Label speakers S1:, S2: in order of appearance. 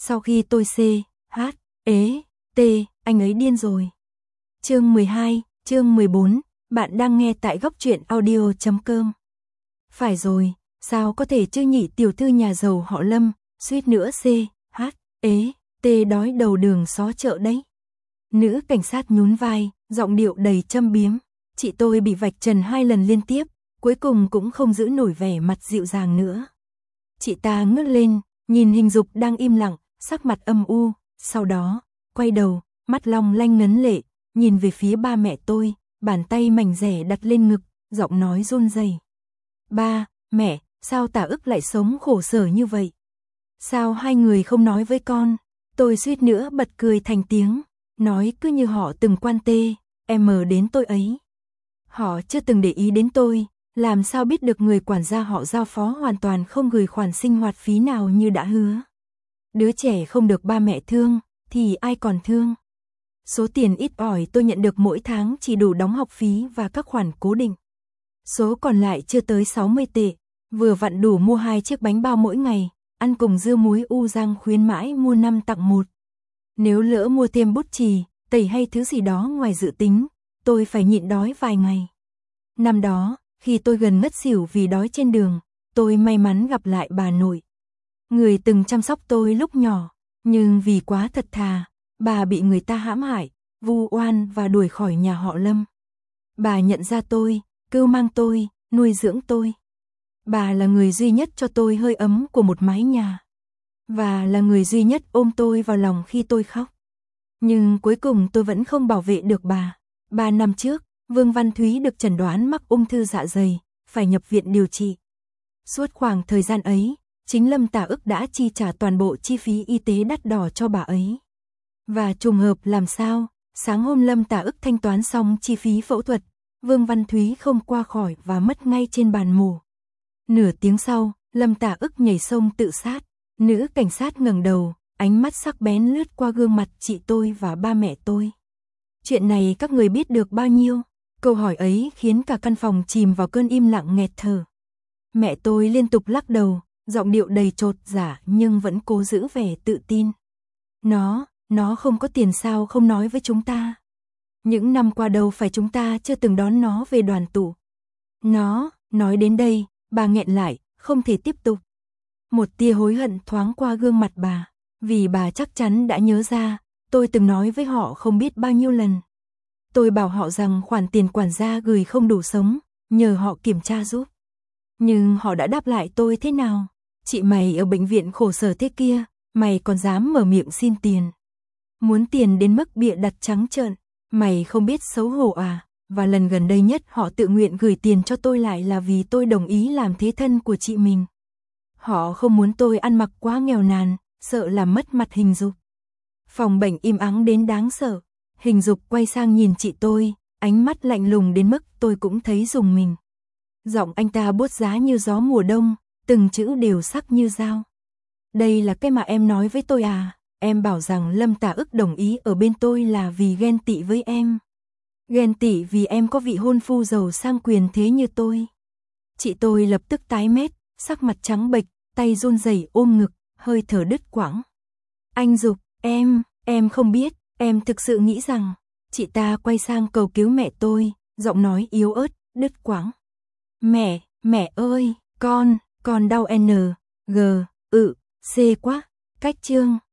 S1: Sau khi tôi anh ấy điên rồi. Chương 12, chương 14, bạn đang nghe tại góc truyện audio.com. Phải rồi, sao có thể chứ nhị, tiểu thư nhà giàu họ Lâm, suýt nữa đói đầu đường xó chợ đấy. Nữ cảnh sát nhún vai, giọng điệu đầy châm biếm. Chị tôi bị vạch trần 2 lần liên tiếp, cuối cùng cũng không giữ nổi vẻ mặt dịu dàng nữa. Chị ta ngước lên, nhìn Hình Dục đang im lặng, sắc mặt âm u, sau đó, quay đầu, mắt long lanh ngấn lệ, nhìn về phía ba mẹ tôi, bàn tay mảnh dẻ đặt lên ngực, giọng nói run rẩy. Ba, mẹ, sao Tả Ức lại sống khổ sở như vậy? Sao hai người không nói với con? Tôi suýt nữa bật cười thành tiếng, nói cứ như họ từng quan đến tôi ấy. Họ chưa từng để ý đến tôi, làm sao biết được người quản gia họ giao phó hoàn toàn không gửi khoản sinh hoạt phí nào như đã hứa. Đứa trẻ không được ba mẹ thương, thì ai còn thương? Số tiền ít ỏi tôi nhận được mỗi tháng chỉ đủ đóng học phí và các khoản cố định. Số còn lại chưa tới 60 tệ, vừa vặn đủ mua 2 chiếc bánh bao mỗi ngày, ăn cùng dưa muối U Giang khuyến mãi mua 5 tặng 1. Nếu lỡ mua thêm bút chì, tẩy hay thứ gì đó ngoài dự tính, tôi phải nhịn đói vài ngày. Năm đó, khi tôi gần ngất xỉu vì đói trên đường, tôi may mắn gặp lại bà nội. Người từng chăm sóc tôi lúc nhỏ, nhưng vì quá thật thà, bà bị người ta hãm hại, vu oan và đuổi khỏi nhà họ Lâm. Bà nhận ra tôi, cưu mang tôi, nuôi dưỡng tôi. Bà là người duy nhất cho tôi hơi ấm của một mái nhà. Và là người duy nhất ôm tôi vào lòng khi tôi khóc. Nhưng cuối cùng tôi vẫn không bảo vệ được bà. 3 năm trước, Vương Văn Thúy được chẩn đoán mắc ung thư dạ dày, phải nhập viện điều trị. Suốt khoảng thời gian ấy, chính Lâm Tả Ức đã chi trả toàn bộ chi phí y tế đắt đỏ cho bà ấy. Và trùng hợp làm sao, sáng hôm Lâm Tả Ức thanh toán xong chi phí phẫu thuật, Vương Văn Thúy không qua khỏi và mất ngay trên bàn mổ. Nửa tiếng sau, Lâm Tả Ức nhảy sông tự sát. Nữ cảnh sát ngẩng đầu, ánh mắt sắc bén lướt qua gương mặt chị tôi và ba mẹ tôi. Chuyện này các người biết được bao nhiêu? Câu hỏi ấy khiến cả căn phòng chìm vào cơn im lặng nghẹt thở. Mẹ tôi liên tục lắc đầu, giọng điệu đầy chột dạ nhưng vẫn cố giữ vẻ tự tin. Nó không có tiền sao không nói với chúng ta? Những năm qua đâu phải chúng ta chưa từng đón nó về đoàn tụ. Nói đến đây, bà nghẹn lại, không thể tiếp tục. Một tia hối hận thoáng qua gương mặt bà, vì bà chắc chắn đã nhớ ra, tôi từng nói với họ không biết bao nhiêu lần. Tôi bảo họ rằng khoản tiền quản gia gửi không đủ sống, nhờ họ kiểm tra giúp. Nhưng họ đã đáp lại tôi thế nào? Chị mày ở bệnh viện khổ sở thế kia, mày còn dám mở miệng xin tiền. Muốn tiền đến mức bịa đặt trắng trợn, mày không biết xấu hổ à? Và lần gần đây nhất họ tự nguyện gửi tiền cho tôi lại là vì tôi đồng ý làm thế thân của chị mình. Họ không muốn tôi ăn mặc quá nghèo nàn, sợ làm mất mặt Hình Dục. Phòng bệnh im ắng đến đáng sợ. Hình Dục quay sang nhìn chị tôi, ánh mắt lạnh lùng đến mức tôi cũng thấy rùng mình. Giọng anh ta buốt giá như gió mùa đông, từng chữ đều sắc như dao. Đây là cái mà em nói với tôi à? Em bảo rằng Lâm Tả Ức đồng ý ở bên tôi là vì ghen tị với em. Ghen tị vì em có vị hôn phu giàu sang quyền thế như tôi. Chị tôi lập tức tái mét, sắc mặt trắng bệch, tay run rẩy ôm ngực, hơi thở đứt quãng. Anh Dục, em không biết, em thực sự nghĩ rằng. Chị ta quay sang cầu cứu mẹ tôi, giọng nói yếu ớt, đứt quãng. Mẹ ơi, con đau N, G, C quá. Cách chương